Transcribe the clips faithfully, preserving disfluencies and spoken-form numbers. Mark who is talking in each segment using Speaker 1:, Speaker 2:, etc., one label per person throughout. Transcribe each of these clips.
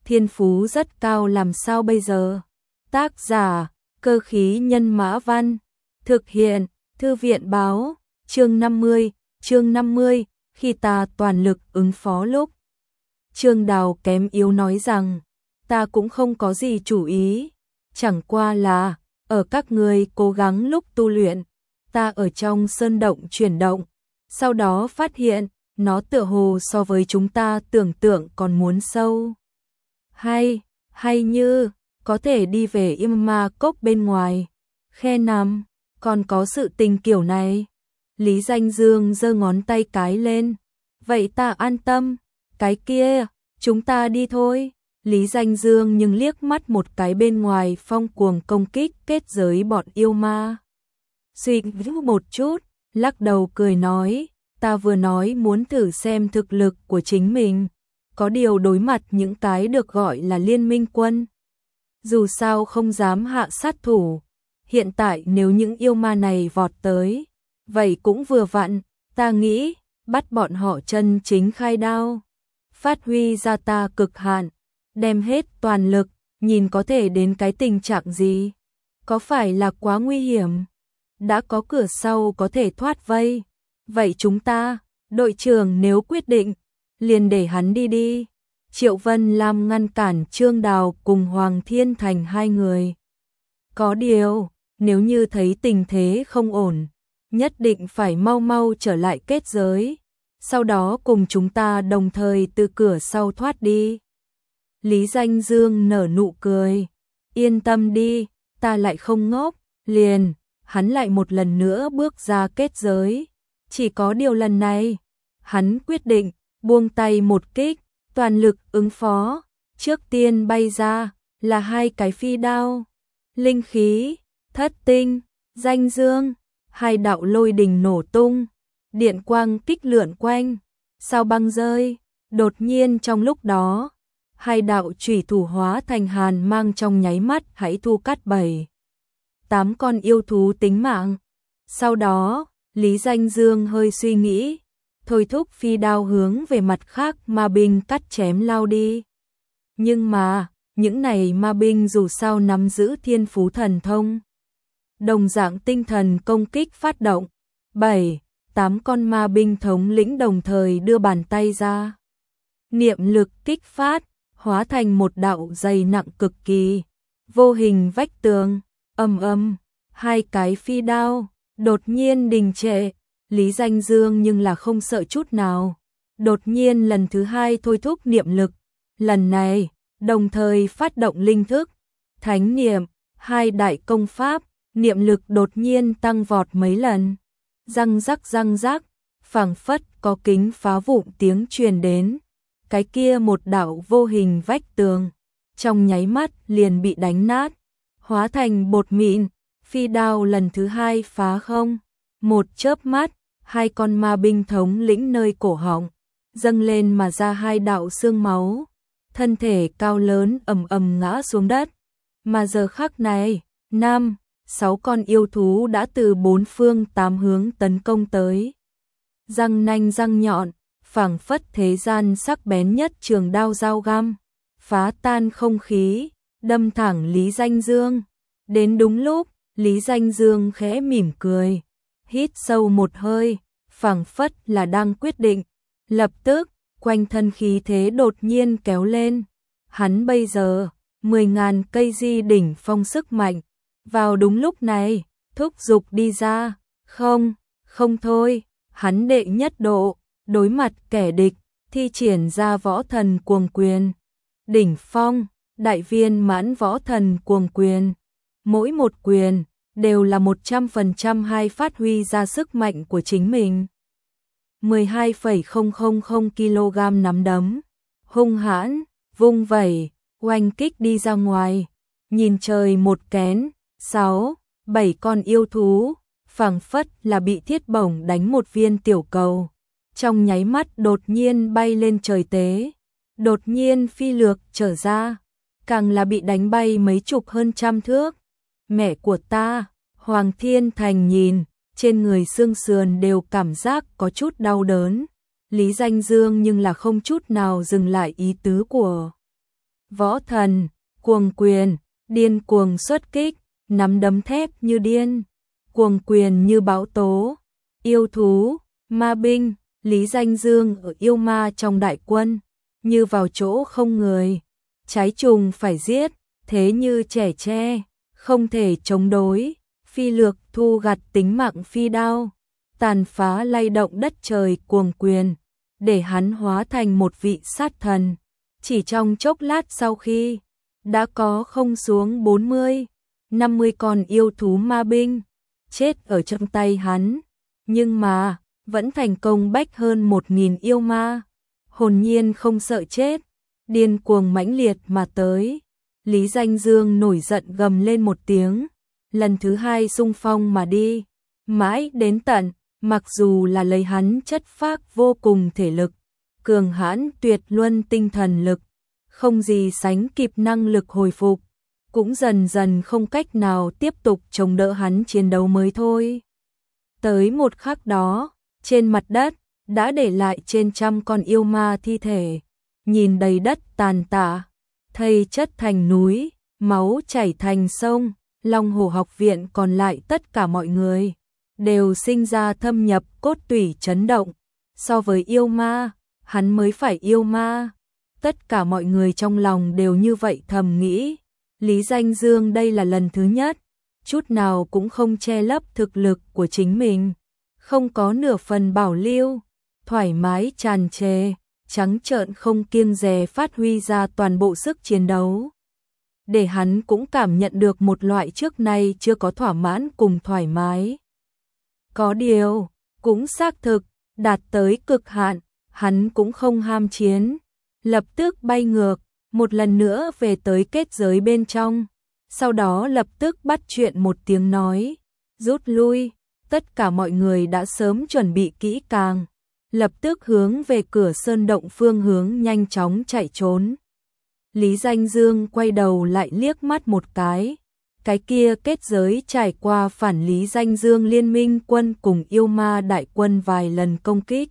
Speaker 1: thiên phú rất cao làm sao bây giờ? Tác giả, Cơ khí nhân mã văn. Thực hiện, Thư viện báo, chương năm mươi, chương năm mươi, khi ta toàn lực ứng phó lúc. Trương Đào kém yếu nói rằng, ta cũng không có gì chủ ý, chẳng qua là, ở các người cố gắng lúc tu luyện, ta ở trong sơn động chuyển động, sau đó phát hiện, nó tựa hồ so với chúng ta tưởng tượng còn muốn sâu. Hay, hay như, có thể đi về im ma cốc bên ngoài, khe nằm, còn có sự tình kiểu này. Lý Danh Dương giơ ngón tay cái lên, vậy ta an tâm, cái kia, chúng ta đi thôi. Lý Danh Dương nhưng liếc mắt một cái bên ngoài phong cuồng công kích kết giới bọn yêu ma. Suy nghĩ một chút, lắc đầu cười nói, ta vừa nói muốn thử xem thực lực của chính mình, có điều đối mặt những cái được gọi là liên minh quân. Dù sao không dám hạ sát thủ, hiện tại nếu những yêu ma này vọt tới, vậy cũng vừa vặn, ta nghĩ, bắt bọn họ chân chính khai đao, phát huy ra ta cực hạn, đem hết toàn lực, nhìn có thể đến cái tình trạng gì, có phải là quá nguy hiểm, đã có cửa sau có thể thoát vây, vậy chúng ta, đội trưởng nếu quyết định, liền để hắn đi đi. Triệu Vân Lam ngăn cản Trương Đào cùng Hoàng Thiên Thành hai người. Có điều, nếu như thấy tình thế không ổn, nhất định phải mau mau trở lại kết giới, sau đó cùng chúng ta đồng thời từ cửa sau thoát đi. Lý Danh Dương nở nụ cười, yên tâm đi, ta lại không ngốc, liền, hắn lại một lần nữa bước ra kết giới. Chỉ có điều lần này, hắn quyết định, buông tay một kích, toàn lực ứng phó, trước tiên bay ra, là hai cái phi đao, linh khí, thất tinh, danh dương, hai đạo lôi đình nổ tung, điện quang kích lượn quanh, sao băng rơi, đột nhiên trong lúc đó, hai đạo chủy thủ hóa thành hàn mang trong nháy mắt hãy thu cắt bảy, tám con yêu thú tính mạng. Sau đó, Lý Danh Dương hơi suy nghĩ, thôi thúc phi đao hướng về mặt khác ma binh cắt chém lao đi. Nhưng mà, những này ma binh dù sao nắm giữ thiên phú thần thông. Đồng dạng tinh thần công kích phát động, bảy, tám con ma binh thống lĩnh đồng thời đưa bàn tay ra. Niệm lực kích phát, hóa thành một đạo dày nặng cực kỳ, vô hình vách tường, ầm ầm, hai cái phi đao, đột nhiên đình trệ. Lý Danh Dương nhưng là không sợ chút nào, đột nhiên lần thứ hai thôi thúc niệm lực, lần này, đồng thời phát động linh thức, thánh niệm, hai đại công pháp, niệm lực đột nhiên tăng vọt mấy lần, răng rắc răng rắc, phảng phất có kính phá vụn tiếng truyền đến, cái kia một đạo vô hình vách tường, trong nháy mắt liền bị đánh nát, hóa thành bột mịn, phi đao lần thứ hai phá không, một chớp mắt, hai con ma binh thống lĩnh nơi cổ họng, dâng lên mà ra hai đạo xương máu, thân thể cao lớn ầm ầm ngã xuống đất, mà giờ khắc này, năm, sáu con yêu thú đã từ bốn phương tám hướng tấn công tới. Răng nanh răng nhọn, phảng phất thế gian sắc bén nhất trường đao dao găm, phá tan không khí, đâm thẳng Lý Danh Dương. Đến đúng lúc, Lý Danh Dương khẽ mỉm cười, hít sâu một hơi, phảng phất là đang quyết định, lập tức, quanh thân khí thế đột nhiên kéo lên. Hắn bây giờ, mười ngàn cây di đỉnh phong sức mạnh, vào đúng lúc này, thúc giục đi ra, không, không thôi, hắn đệ nhất độ, đối mặt kẻ địch, thi triển ra võ thần cuồng quyền. Đỉnh phong, đại viên mãn võ thần cuồng quyền, mỗi một quyền, đều là một trăm phần trăm hai phát huy ra sức mạnh của chính mình. mười hai phẩy không không không ki lô gam nắm đấm, hung hãn, vung vẩy, oanh kích đi ra ngoài, nhìn trời một kén, sáu, bảy con yêu thú, phảng phất là bị thiết bổng đánh một viên tiểu cầu, trong nháy mắt đột nhiên bay lên trời tế, đột nhiên phi lược trở ra, càng là bị đánh bay mấy chục hơn trăm thước. Mẹ của ta, Hoàng Thiên Thành nhìn, trên người xương sườn đều cảm giác có chút đau đớn. Lý Danh Dương nhưng là không chút nào dừng lại ý tứ của võ thần, cuồng quyền, điên cuồng xuất kích, nắm đấm thép như điên, cuồng quyền như bão tố, yêu thú, ma binh, Lý Danh Dương ở yêu ma trong đại quân, như vào chỗ không người, trái trùng phải giết, thế như trẻ tre, không thể chống đối, phi lược thu gặt tính mạng phi đao, tàn phá lay động đất trời cuồng quyền, để hắn hóa thành một vị sát thần. Chỉ trong chốc lát sau khi đã có không xuống bốn mươi, năm mươi con yêu thú ma binh chết ở trong tay hắn, nhưng mà vẫn thành công bách hơn một nghìn yêu ma, hồn nhiên không sợ chết, điên cuồng mãnh liệt mà tới. Lý Danh Dương nổi giận gầm lên một tiếng, lần thứ hai xung phong mà đi, mãi đến tận, mặc dù là lấy hắn chất phác vô cùng thể lực, cường hãn tuyệt luân tinh thần lực, không gì sánh kịp năng lực hồi phục, cũng dần dần không cách nào tiếp tục chống đỡ hắn chiến đấu mới thôi. Tới một khắc đó, trên mặt đất đã để lại trên trăm con yêu ma thi thể, nhìn đầy đất tàn tạ, thây chất thành núi, máu chảy thành sông. Long Hổ học viện còn lại tất cả mọi người đều sinh ra thâm nhập cốt tủy chấn động. So với yêu ma, hắn mới phải yêu ma. Tất cả mọi người trong lòng đều như vậy thầm nghĩ. Lý Danh Dương đây là lần thứ nhất, chút nào cũng không che lấp thực lực của chính mình, không có nửa phần bảo lưu, thoải mái tràn trề, trắng trợn không kiêng dè phát huy ra toàn bộ sức chiến đấu. Để hắn cũng cảm nhận được một loại trước nay chưa có thỏa mãn cùng thoải mái. Có điều, cũng xác thực, đạt tới cực hạn, hắn cũng không ham chiến, lập tức bay ngược, một lần nữa về tới kết giới bên trong, sau đó lập tức bắt chuyện một tiếng nói, rút lui, tất cả mọi người đã sớm chuẩn bị kỹ càng, lập tức hướng về cửa sơn động phương hướng nhanh chóng chạy trốn. Lý Danh Dương quay đầu lại liếc mắt một cái, cái kia kết giới trải qua phản Lý Danh Dương liên minh quân cùng yêu ma đại quân vài lần công kích.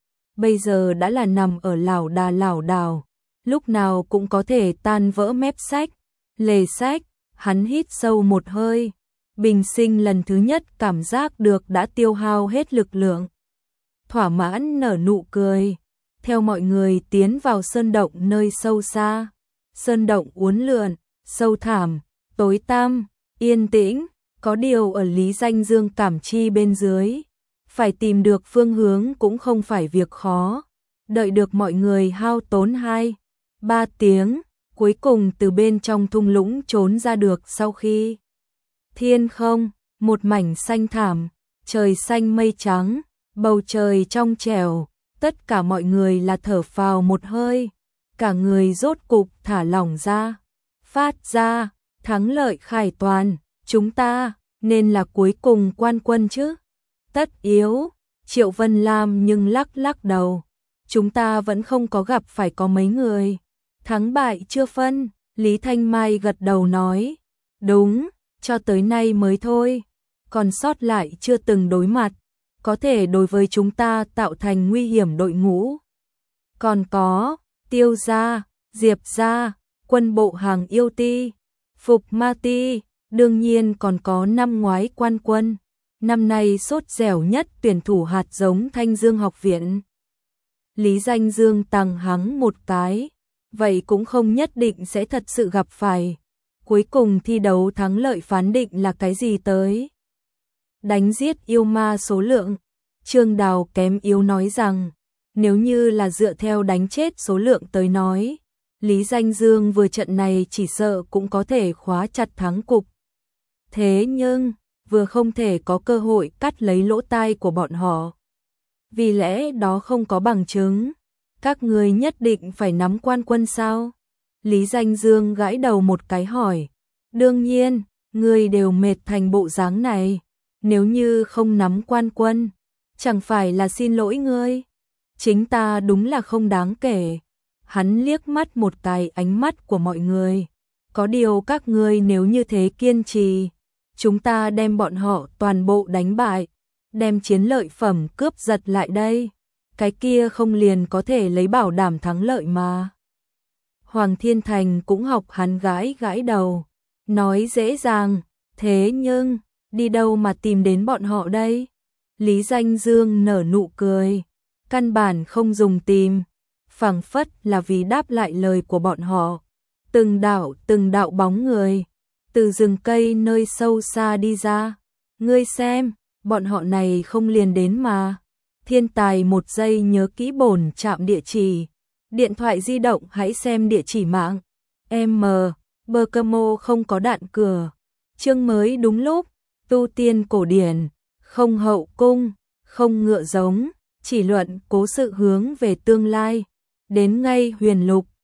Speaker 1: Bây giờ đã là nằm ở lảo đà lảo đảo, lúc nào cũng có thể tan vỡ mép sách, lề sách, hắn hít sâu một hơi, bình sinh lần thứ nhất cảm giác được đã tiêu hao hết lực lượng. Thỏa mãn nở nụ cười, theo mọi người tiến vào sơn động nơi sâu xa. Sơn động uốn lượn, sâu thẳm, tối tăm, yên tĩnh, có điều ở Lý Danh Dương cảm chi bên dưới, phải tìm được phương hướng cũng không phải việc khó. Đợi được mọi người hao tốn hai, ba tiếng, cuối cùng từ bên trong thung lũng trốn ra được sau khi thiên không, một mảnh xanh thảm, trời xanh mây trắng, bầu trời trong trẻo, tất cả mọi người là thở phào một hơi. Cả người rốt cục thả lỏng ra, phát ra, thắng lợi khải toàn, chúng ta, nên là cuối cùng quan quân chứ. Tất yếu, Triệu Vân Lam nhưng lắc lắc đầu, chúng ta vẫn không có gặp phải có mấy người. Thắng bại chưa phân, Lý Thanh Mai gật đầu nói, đúng, cho tới nay mới thôi, còn sót lại chưa từng đối mặt, có thể đối với chúng ta tạo thành nguy hiểm đội ngũ. Còn có Tiêu gia, Diệp gia, quân bộ hàng yêu ti, Phục ma ti, đương nhiên còn có năm ngoái quan quân, năm nay sốt dẻo nhất tuyển thủ hạt giống Thanh Dương học viện. Lý Danh Dương tằng hắng một cái, vậy cũng không nhất định sẽ thật sự gặp phải. Cuối cùng thi đấu thắng lợi phán định là cái gì tới? Đánh giết yêu ma số lượng, Trương Đào kém yếu nói rằng, nếu như là dựa theo đánh chết số lượng tới nói, Lý Danh Dương vừa trận này chỉ sợ cũng có thể khóa chặt thắng cục. Thế nhưng, vừa không thể có cơ hội cắt lấy lỗ tai của bọn họ. Vì lẽ đó không có bằng chứng. Các người nhất định phải nắm quan quân sao? Lý Danh Dương gãi đầu một cái hỏi. Đương nhiên, người đều mệt thành bộ dáng này. Nếu như không nắm quan quân, chẳng phải là xin lỗi ngươi. Chính ta đúng là không đáng kể. Hắn liếc mắt một cái ánh mắt của mọi người. Có điều các ngươi nếu như thế kiên trì, chúng ta đem bọn họ toàn bộ đánh bại, đem chiến lợi phẩm cướp giật lại đây. Cái kia không liền có thể lấy bảo đảm thắng lợi mà. Hoàng Thiên Thành cũng học hắn gãi gãi đầu, nói dễ dàng, thế nhưng, đi đâu mà tìm đến bọn họ đây? Lý Danh Dương nở nụ cười, căn bản không dùng tìm, phảng phất là vì đáp lại lời của bọn họ. Từng đạo từng đạo bóng người, từ rừng cây nơi sâu xa đi ra. Ngươi xem, bọn họ này không liền đến mà. Thiên tài một giây nhớ kỹ bổn trạm địa chỉ. Điện thoại di động hãy xem địa chỉ mạng. M. Bergamo không có đạn cửa. Chương mới đúng lúc. Tu tiên cổ điển. Không hậu cung. Không ngựa giống. Chỉ luận cố sự hướng về tương lai. Đến ngay huyền lục.